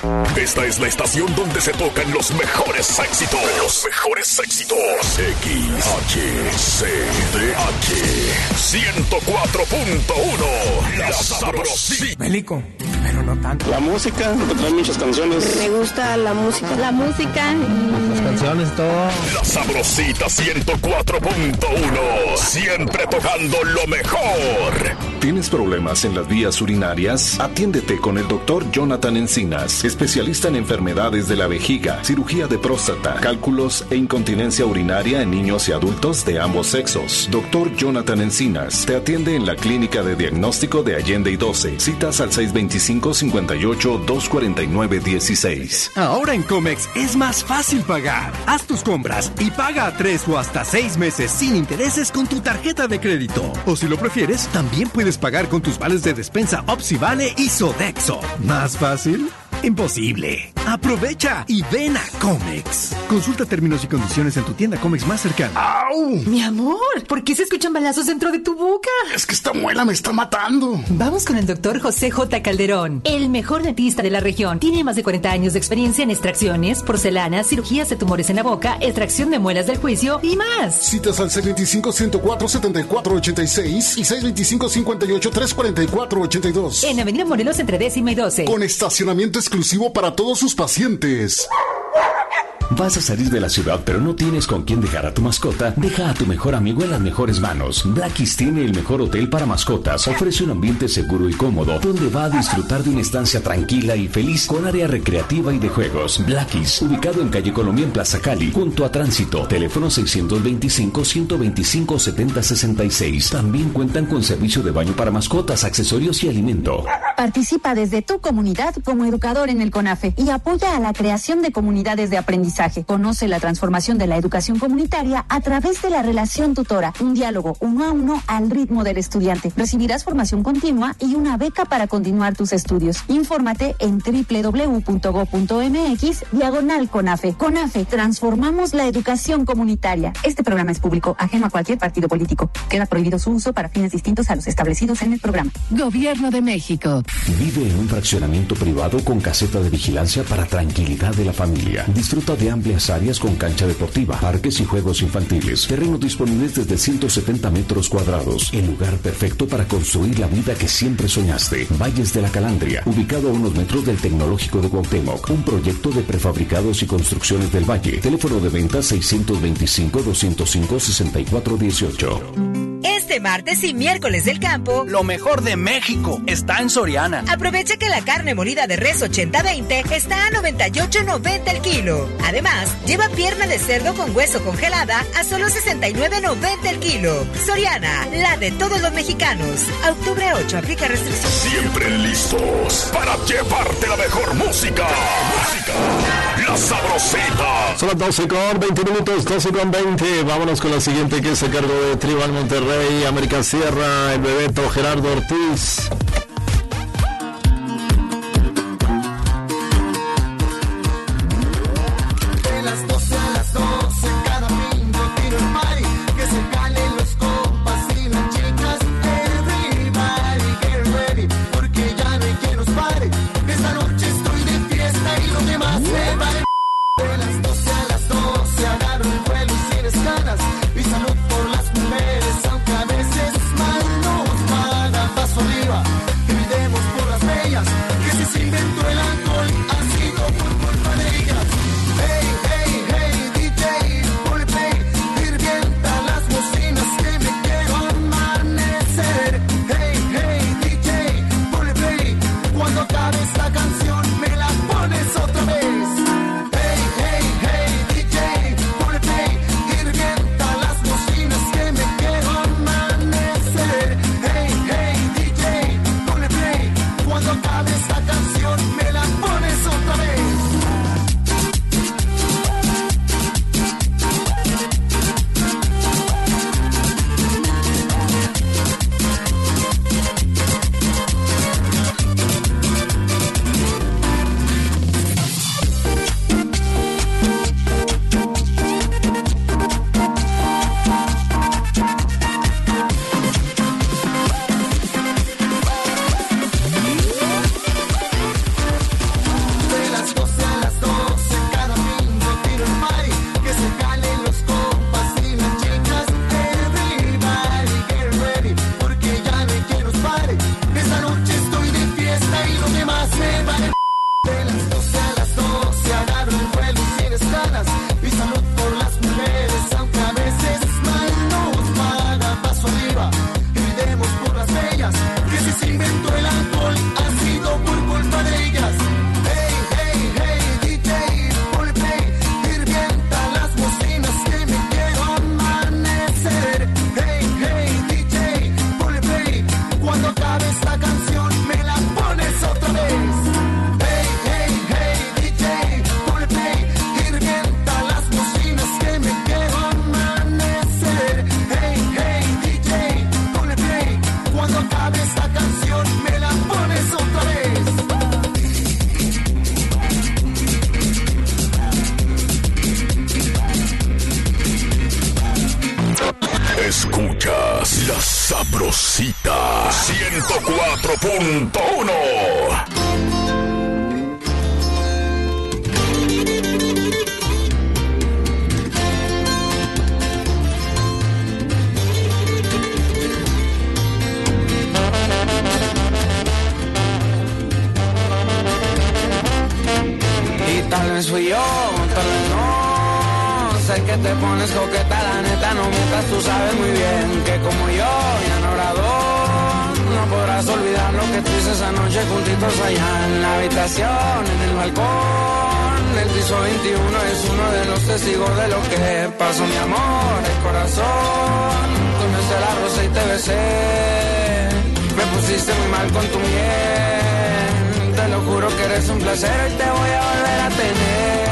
Esta es la estación donde se tocan los mejores éxitos. Los mejores éxitos. XHCDH 104.1. La Sabrosita. Bélico, pero no tanto. La música, trae muchas canciones. Me gusta la música. La música. Las canciones, todo. La Sabrosita 104.1. Siempre tocando lo mejor. ¿Tienes problemas en las vías urinarias? Atiéndete con el Dr. Jonathan Encinas, especialista en enfermedades de la vejiga, cirugía de próstata, cálculos e incontinencia urinaria en niños y adultos de ambos sexos. Dr. Jonathan Encinas te atiende en la Clínica de Diagnóstico de Allende y 12. Citas al 625-58-249-16. Ahora en Comex es más fácil pagar. Haz tus compras y paga a 3 o hasta 6 meses sin intereses con tu tarjeta de crédito. O si lo prefieres, también puedes pagar con tus vales de despensa OpsiVale y Sodexo. ¿Más fácil? Imposible. Aprovecha y ven a Comex. Consulta términos y condiciones en tu tienda Comex más cercana. ¡Au! Mi amor, ¿por qué se escuchan balazos dentro de tu boca? Es que esta muela me está matando. Vamos con el doctor José J. Calderón, el mejor dentista de la región. Tiene más de 40 años de experiencia en extracciones, porcelanas, cirugías de tumores en la boca, extracción de muelas del juicio y más. Citas al 625-104-7486 y 625-58-344-82. En Avenida Morelos entre 10ª y 12. Con estacionamiento exclusivo para todos sus pacientes. ¿Vas a salir de la ciudad pero no tienes con quién dejar a tu mascota? Deja a tu mejor amigo en las mejores manos. Blackies tiene el mejor hotel para mascotas. Ofrece un ambiente seguro y cómodo donde va a disfrutar de una estancia tranquila y feliz con área recreativa y de juegos. Blackies, ubicado en calle Colombia en Plaza Cali, junto a Tránsito. Teléfono 625-125-7066. También cuentan con servicio de baño para mascotas, accesorios y alimento. Participa desde tu comunidad como educador en el CONAFE y apoya a la creación de comunidades de aprendizaje. Conoce la transformación de la educación comunitaria a través de la relación tutora, un diálogo 1 a 1 al ritmo del estudiante. Recibirás formación continua y una beca para continuar tus estudios. Infórmate en www.go.mx/CONAFE. CONAFE, transformamos la educación comunitaria. Este programa es público, ajeno a cualquier partido político. Queda prohibido su uso para fines distintos a los establecidos en el programa. Gobierno de México. Vive en un fraccionamiento privado con caseta de vigilancia para tranquilidad de la familia. Disfruta de amplias áreas con cancha deportiva, parques y juegos infantiles. Terrenos disponibles desde 170 metros cuadrados. El lugar perfecto para construir la vida que siempre soñaste. Valles de la Calandria, ubicado a unos metros del Tecnológico de Cuauhtémoc. Un proyecto de prefabricados y construcciones del Valle. Teléfono de venta 625-205-6418. Este martes y miércoles del campo, lo mejor de México está en Soriana. Aprovecha que la carne molida de res 80-20 está a 98.90 el kilo. Además, lleva pierna de cerdo con hueso congelada a solo 69.90 el kilo. Soriana, la de todos los mexicanos. A octubre 8, aplica restricciones. Siempre listos para llevarte la mejor música. La Sabrosita. Son las 12:20 minutos, 12:20. Vámonos con la siguiente, que es a cargo de Tribal Monterrey, América Sierra, el Bebeto, Gerardo Ortiz. Y salud por las mujeres, aunque a veces mal nos pagan, paso arriba. Sabrosita 104.1. Tal vez fui yo, tal vez no. Sé que te pones coqueta, la neta, no mientas, tú sabes muy bien que como yo, ya no habrá dos. No podrás olvidar lo que tú hiciste esa noche juntitos allá en la habitación, en el balcón. El piso 21 es uno de los testigos de lo que pasó, mi amor, el corazón. Tú me hiciste la rosa y te besé. Me pusiste muy mal con tu miel. Te lo juro que eres un placer y te voy a volver a tener.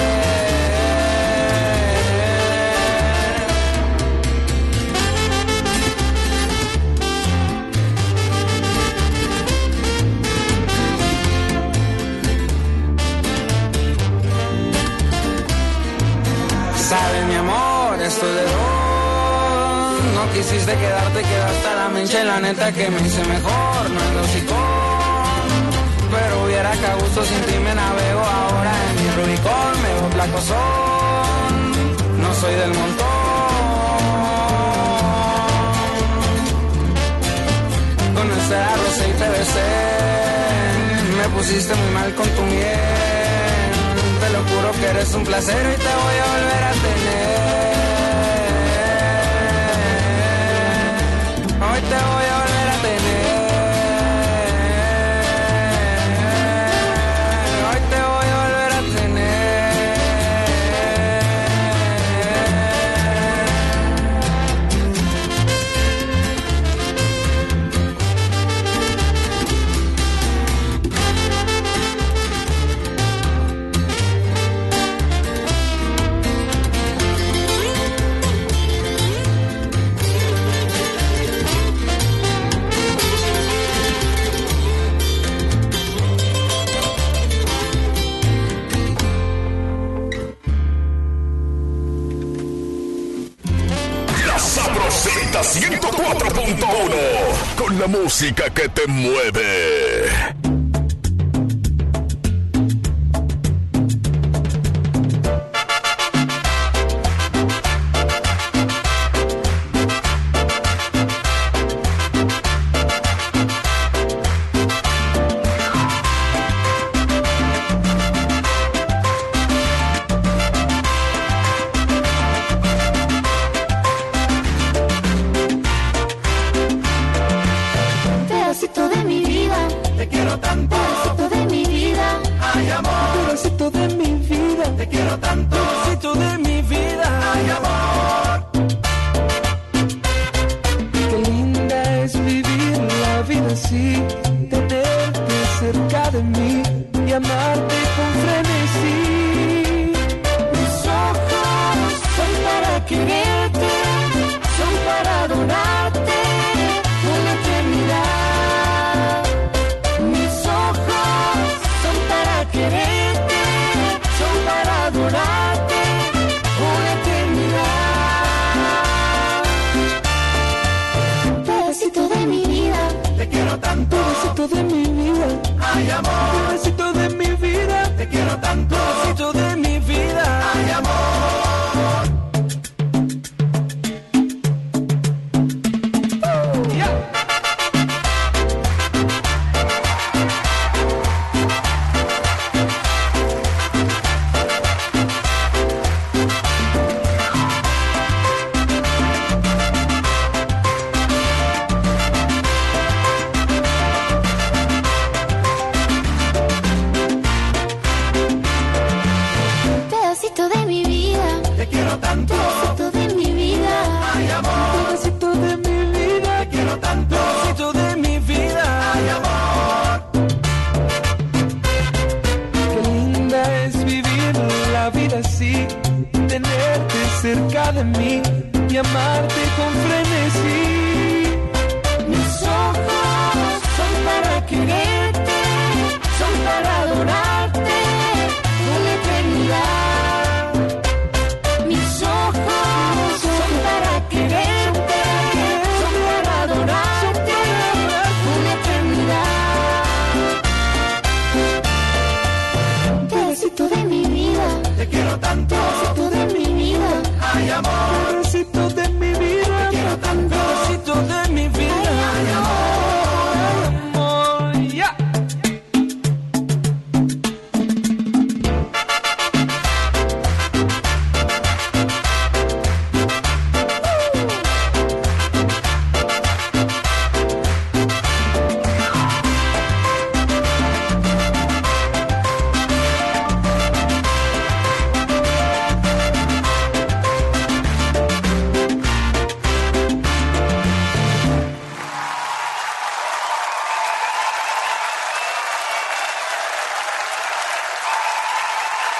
Sabes, mi amor, estoy de dos. No quisiste quedarte, quedaste a la mencha y la neta que me hice mejor. No es lógico. Pero hubiera que a gusto sin ti me navego ahora en mi Rubicón, me veo placosón, no soy del montón. Conocí a Rosa y te besé, me pusiste muy mal con tu miel. Te lo juro que eres un placer y te voy a volver a tener. Hoy te voy a volver a tener. Sabrosita 104.1 con la música que te mueve.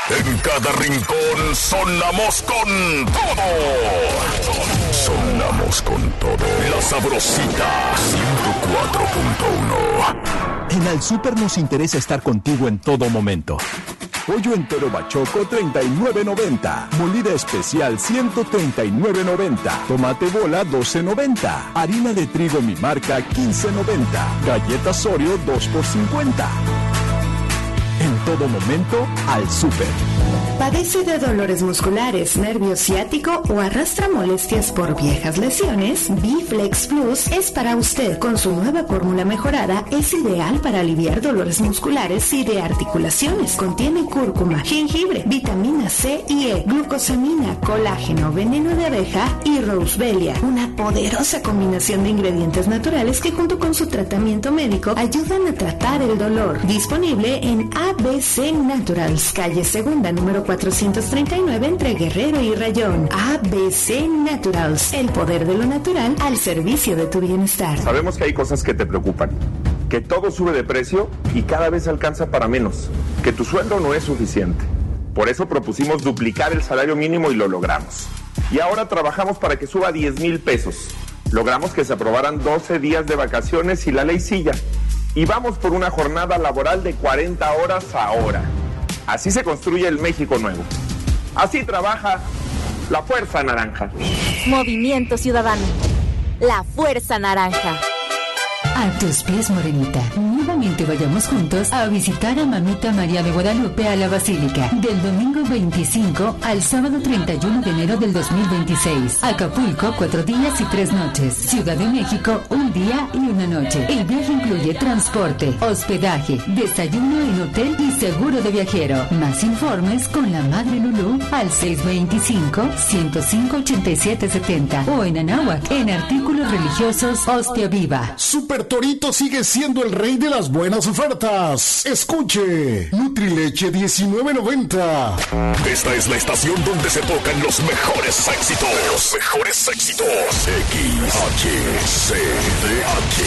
En cada rincón sonamos con todo. Sonamos con todo. La Sabrosita 104.1. En Al Súper nos interesa estar contigo en todo momento. Pollo entero bachoco, $39.90. Molida especial, $139.90. Tomate bola, $12.90. Harina de trigo mi marca, $15.90. Galletas Oreo, 2 por $50. En todo momento, Al Súper. ¿Padece de dolores musculares, nervio ciático o arrastra molestias por viejas lesiones? Biflex Plus es para usted. Con su nueva fórmula mejorada, es ideal para aliviar dolores musculares y de articulaciones. Contiene cúrcuma, jengibre, vitamina C y E, glucosamina, colágeno, veneno de abeja y roswellia. Una poderosa combinación de ingredientes naturales que junto con su tratamiento médico ayudan a tratar el dolor. Disponible en ABC Naturals, calle Segunda, número 439 entre Guerrero y Rayón. ABC Naturals, el poder de lo natural al servicio de tu bienestar. Sabemos que hay cosas que te preocupan, que todo sube de precio y cada vez alcanza para menos, que tu sueldo no es suficiente. Por eso propusimos duplicar el salario mínimo y lo logramos. Y ahora trabajamos para que suba 10,000 pesos. Logramos que se aprobaran 12 días de vacaciones y la ley Silla. Y vamos por una jornada laboral de 40 horas ahora. Así se construye el México nuevo. Así trabaja la Fuerza Naranja. Movimiento Ciudadano. La Fuerza Naranja. A tus pies, morenita. Nuevamente vayamos juntos a visitar a Mamita María de Guadalupe a la Basílica. Del domingo 25 al sábado 31 de enero del 2026. Acapulco, 4 días y 3 noches. Ciudad de México, 1 día y 1 noche. El viaje incluye transporte, hospedaje, desayuno en hotel y seguro de viajero. Más informes con la Madre Lulú al 625-105-8770 o en Anáhuac, en artículos religiosos Hostia Viva. Super Torito sigue siendo el rey de las buenas ofertas. Escuche, Nutrileche $19.90. Esta es la estación donde se tocan los mejores éxitos. Los mejores éxitos. XHCDH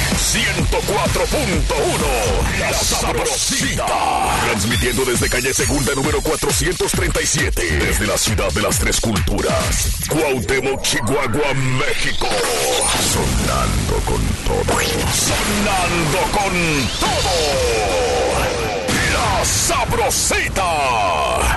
104.1. La Sabrosita. Transmitiendo desde calle Segunda número 437. Desde la ciudad de las Tres Culturas. Cuauhtémoc, Chihuahua, México. Sonando con todo. Sonando con todo. La Sabrosita.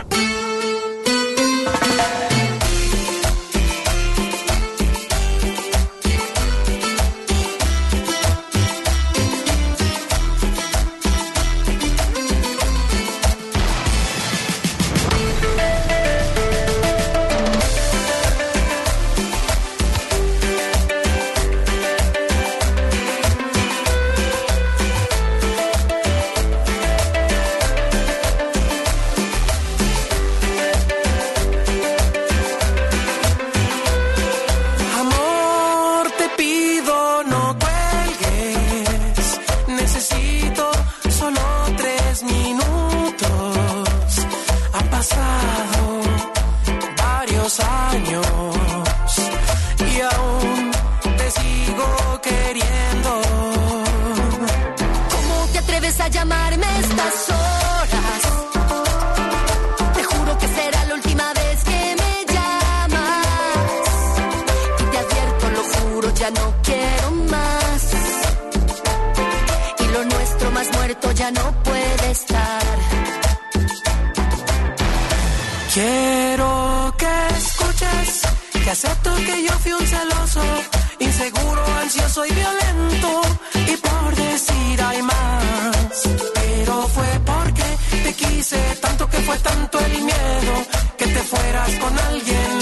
Quiero que escuches que acepto que yo fui un celoso, inseguro, ansioso y violento, y por decir hay más, pero fue porque te quise tanto que fue tanto el miedo que te fueras con alguien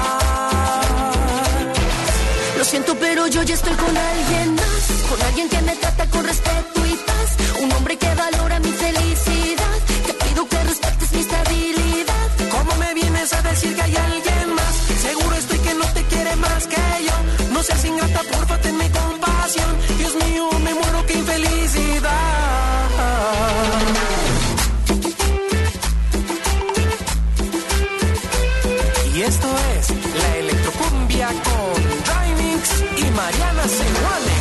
más. Lo siento, pero yo ya estoy con alguien más, con alguien que me trata con respeto y paz, un hombre que valora mi felicidad, te pido que respetes mi estabilidad. ¿Cómo me vienes a decir que hay alguien más? Seguro estoy que no te quiere más que yo. No seas ingrata, porfa, tenme compasión. Dios mío, me muero, qué infelicidad. Y esto es la electrocumbia con Drymix y Mariana Seguane.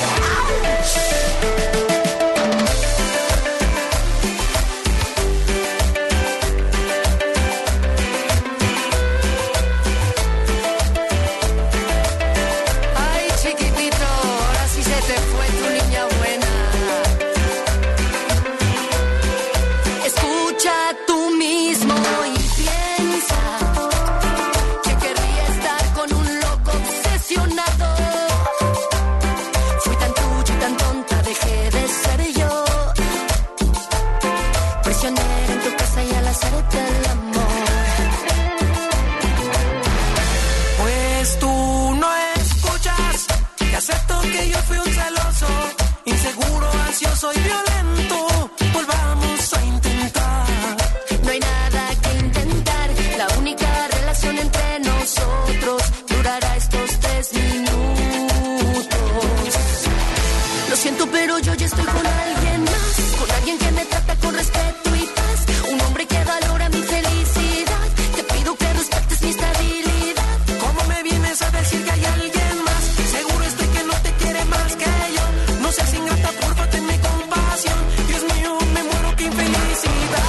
escucha tú mismo y piensa que querría estar con un loco obsesionado. Fui tan tuyo y tan tonta, dejé de ser yo. Prisionera en tu casa y al hacerte el amor. Pues tú no escuchas que acepto que yo fui un celoso, inseguro, ansioso y violento. Volvamos a intentar. No hay nada que intentar. La única relación entre nosotros durará estos 3 minutos. Lo siento, pero yo ya estoy con alguien más, con alguien que me trata con respeto y paz, un hombre que valora mi felicidad. Te pido que respetes mi estabilidad. ¿Cómo me vienes a decir que hay alguien más? Seguro estoy que no te quiere más que yo. No seas ingrata, porfa, tenme compasión. Dios mío, me muero, qué infelicidad.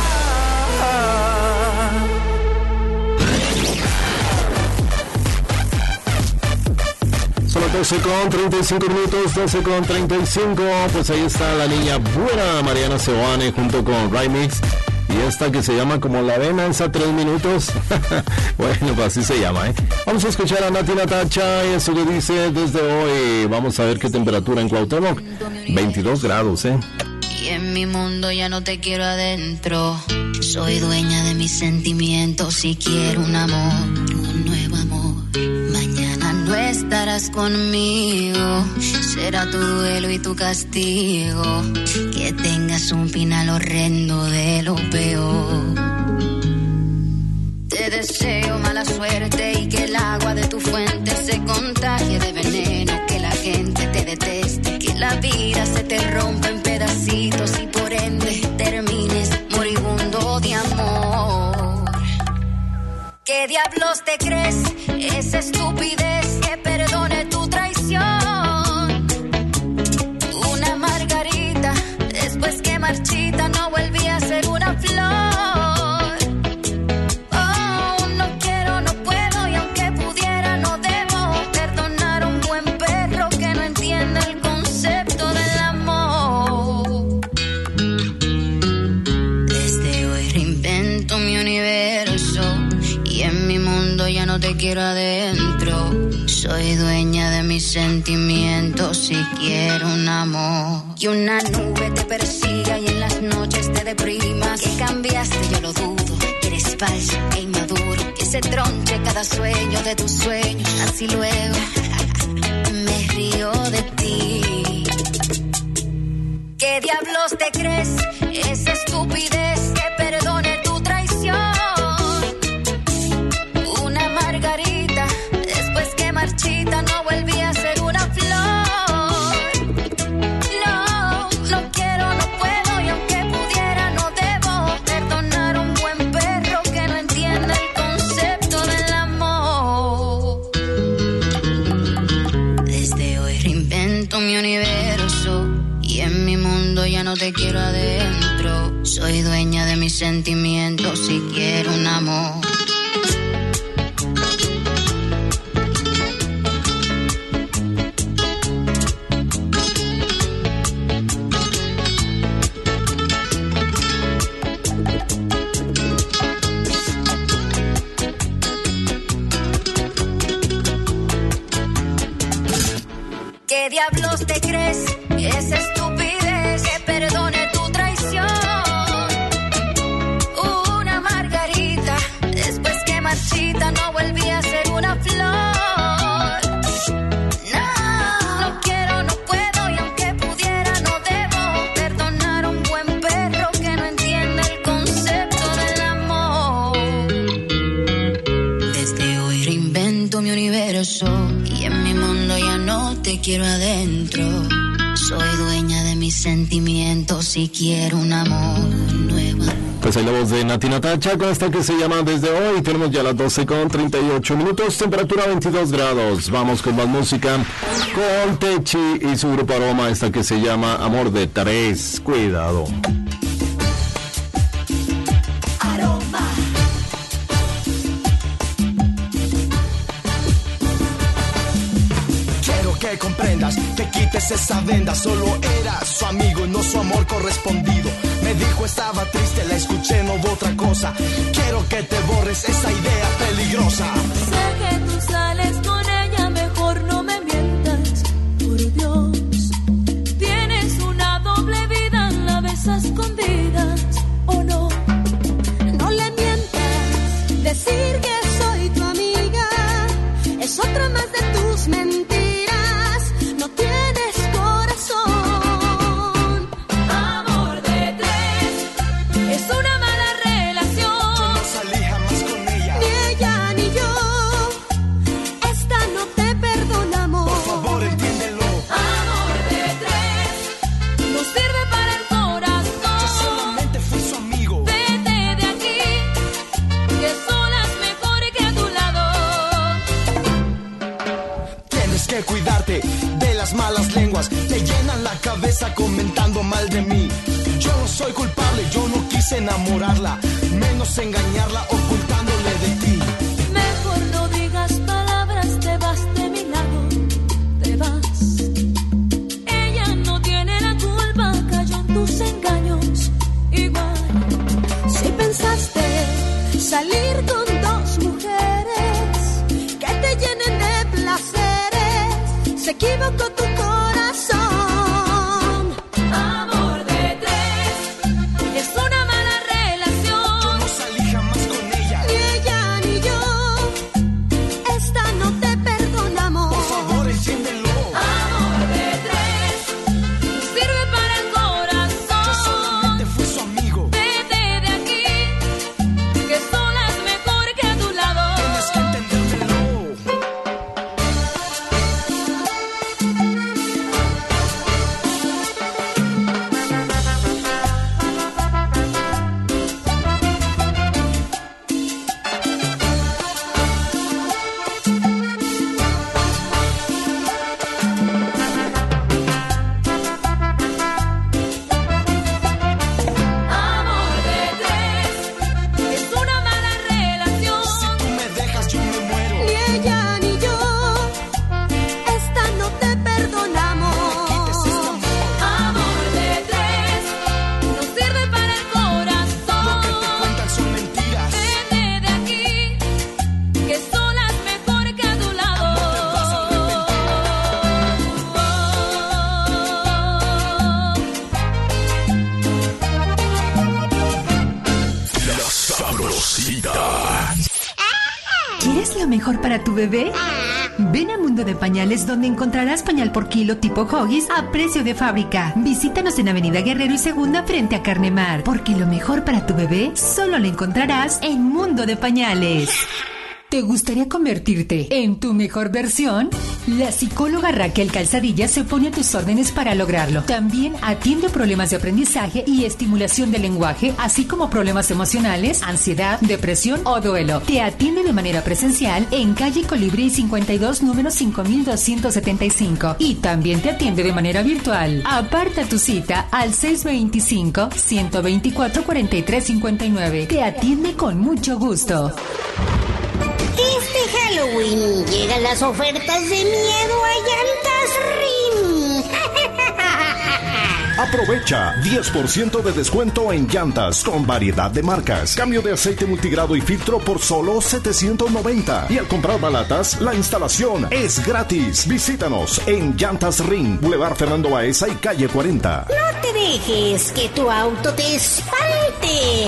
Son las 12:35, 12:35. Pues ahí está la niña buena Mariana Seoane junto con Rymix. Y esta que se llama como la vena, esa 3 minutos. Bueno, pues así se llama, ¿eh? Vamos a escuchar a Nati Natacha y eso que dice desde hoy. Vamos a ver qué temperatura en Cuauhtémoc. 22 grados, ¿eh? Y en mi mundo ya no te quiero adentro. Soy dueña de mis sentimientos y quiero un amor, un nuevo amor. Mañana no estarás conmigo, será tu duelo y tu castigo. Que tengas un final horrendo de lo peor. Te deseo mala suerte y que el agua de tu fuente se contagie de veneno. Que la gente te deteste, que la vida se te rompa en pedacitos y por ende termines moribundo de amor. ¿Qué diablos te crees? Esa estupidez que perdone tu traición. Una margarita, después que marchita, no volví a ser una flor. Oh, no quiero, no puedo, y aunque pudiera, no debo perdonar a un buen perro que no entiende el concepto del amor. Desde hoy reinvento mi universo. Y en mi mundo ya no te quiero adentro. Soy dueña de mis sentimientos y quiero un amor. Y una nube te persiga y en las noches te deprimas. Que cambiaste, yo lo dudo. Eres falso e inmaduro. Que se tronche cada sueño de tus sueños. Así luego me río de ti. ¿Qué diablos te crees? Esa estupidez que perdone tu traición. Marchita, no volví a ser una flor. No, no quiero, no puedo, y aunque pudiera, no debo perdonar a un buen perro que no entiende el concepto del amor. Desde hoy reinvento mi universo. Y en mi mundo ya no te quiero adentro. Soy dueña de mis sentimientos y quiero un amor. ¿Qué diablos te crees? Esa estupidez que perdone tu traición. Una margarita, después que marchita, no volví a ser una flor. No, no quiero, no puedo, y aunque pudiera, no debo perdonar a un buen perro que no entiende el concepto del amor. Desde hoy reinvento mi universo. Y en mi mundo ya no te quiero adentro. Soy dueña de mis sentimientos y quiero un amor nuevo. Pues ahí la voz de Nati Natacha con esta que se llama Desde Hoy. Tenemos ya las 12:38, temperatura 22 grados. Vamos con más música con Techi y su grupo Aroma, esta que se llama Amor de Tres. Cuidado. Que comprendas, que quites esa venda. Solo era su amigo y no su amor correspondido. Me dijo estaba triste, la escuché, no voy peligrosa. Quiero que te borres esa idea peligrosa. Sé que tú sales con ella, mejor no me mientas, por Dios. Tienes una doble vida, la ves a escondidas, ¿o no? No le mientas, decir que soy tu amiga es otra más de tus mentiras. No tienes corazón. Amor de tres es una mala relación. Yo no salí jamás con ella. Ni ella ni yo. Esta no te perdonamos. Por favor, entiéndelo. Amor de tres no sirve para el corazón. Yo solamente fui su amigo. Vete de aquí, que solas mejor que a tu lado. Tienes que cuidarte de las malas lenguas. Te llenan la cabeza comentando mal de mí. Yo no soy culpable, yo no quise enamorarla, menos engañarla ocultándole de ti. Mejor no digas palabras, te vas de mi lado, te vas. Ella no tiene la culpa, cayó en tus engaños. Igual, si pensaste salir con dos mujeres que te llenen de placeres, se equivocó tu corazón. Amor de tres es una mala relación. Yo no salí jamás con ella. Ni ella ni yo, esta no te perdonamos. Por favor, entiéndelo. Amor de tres no sirve para el corazón. Yo solamente fui su amigo. Vete de aquí, que solas mejor que a tu lado. Tienes que entendérmelo. Amor de tres es una mala relación. Si tú me dejas, yo me muero. Ni ella ni yo, esta no te perdonamos. Amor de tres no sirve para el corazón. Lo que te cuentan son mentiras. Vete de aquí, que solas mejor que a tu lado. No te vas a La Sabrosita. ¿Quieres lo mejor para tu bebé? Ven a Mundo de Pañales, donde encontrarás pañal por kilo tipo Huggies a precio de fábrica. Visítanos en Avenida Guerrero y Segunda frente a Carnemar, porque lo mejor para tu bebé solo lo encontrarás en Mundo de Pañales. ¿Te gustaría convertirte en tu mejor versión? La psicóloga Raquel Calzadilla se pone a tus órdenes para lograrlo. También atiende problemas de aprendizaje y estimulación del lenguaje, así como problemas emocionales, ansiedad, depresión o duelo. Te atiende de manera presencial en calle Colibrí 52, número 5275. Y también te atiende de manera virtual. Aparta tu cita al 625-124-4359. Te atiende con mucho gusto. Este Halloween llegan las ofertas de miedo a Llantas Rin. Aprovecha 10% de descuento en llantas con variedad de marcas. Cambio de aceite multigrado y filtro por solo $790. Y al comprar balatas, la instalación es gratis. Visítanos en Llantas Ring, Boulevard Fernando Baeza y calle 40. No te dejes que tu auto te espalte.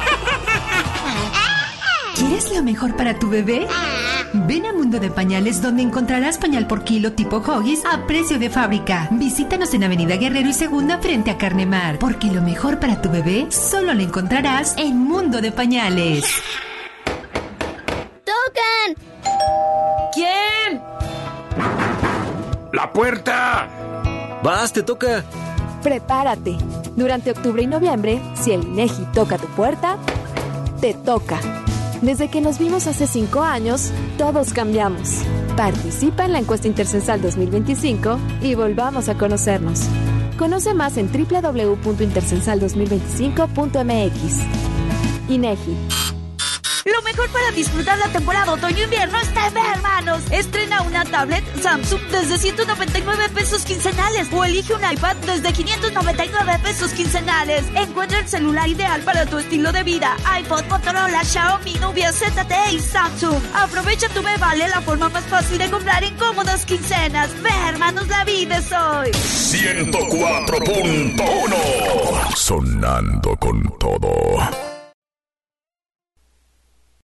¿Quieres lo mejor para tu bebé? Ven a Mundo de Pañales, donde encontrarás pañal por kilo tipo Huggies a precio de fábrica. Visítanos en Avenida Guerrero y Segunda frente a Carnemar, porque lo mejor para tu bebé solo lo encontrarás en Mundo de Pañales. ¡Tocan! ¿Quién? ¡La puerta! Vas, te toca. Prepárate. Durante octubre y noviembre, si el INEGI toca tu puerta, te toca. Desde que nos vimos hace 5 años, todos cambiamos. Participa en la encuesta Intercensal 2025 y volvamos a conocernos. Conoce más en www.intercensal2025.mx. INEGI. Lo mejor para disfrutar la temporada otoño-invierno está en Hermanos. Estrena una tablet Samsung desde 199 pesos quincenales o elige un iPad desde 599 pesos quincenales. Encuentra el celular ideal para tu estilo de vida. iPhone, Motorola, Xiaomi, Nubia, ZTE y Samsung. Aprovecha tu Me Vale, la forma más fácil de comprar en cómodas quincenas. Ve, Hermanos, la vida es hoy. 104.1 Sonando con todo.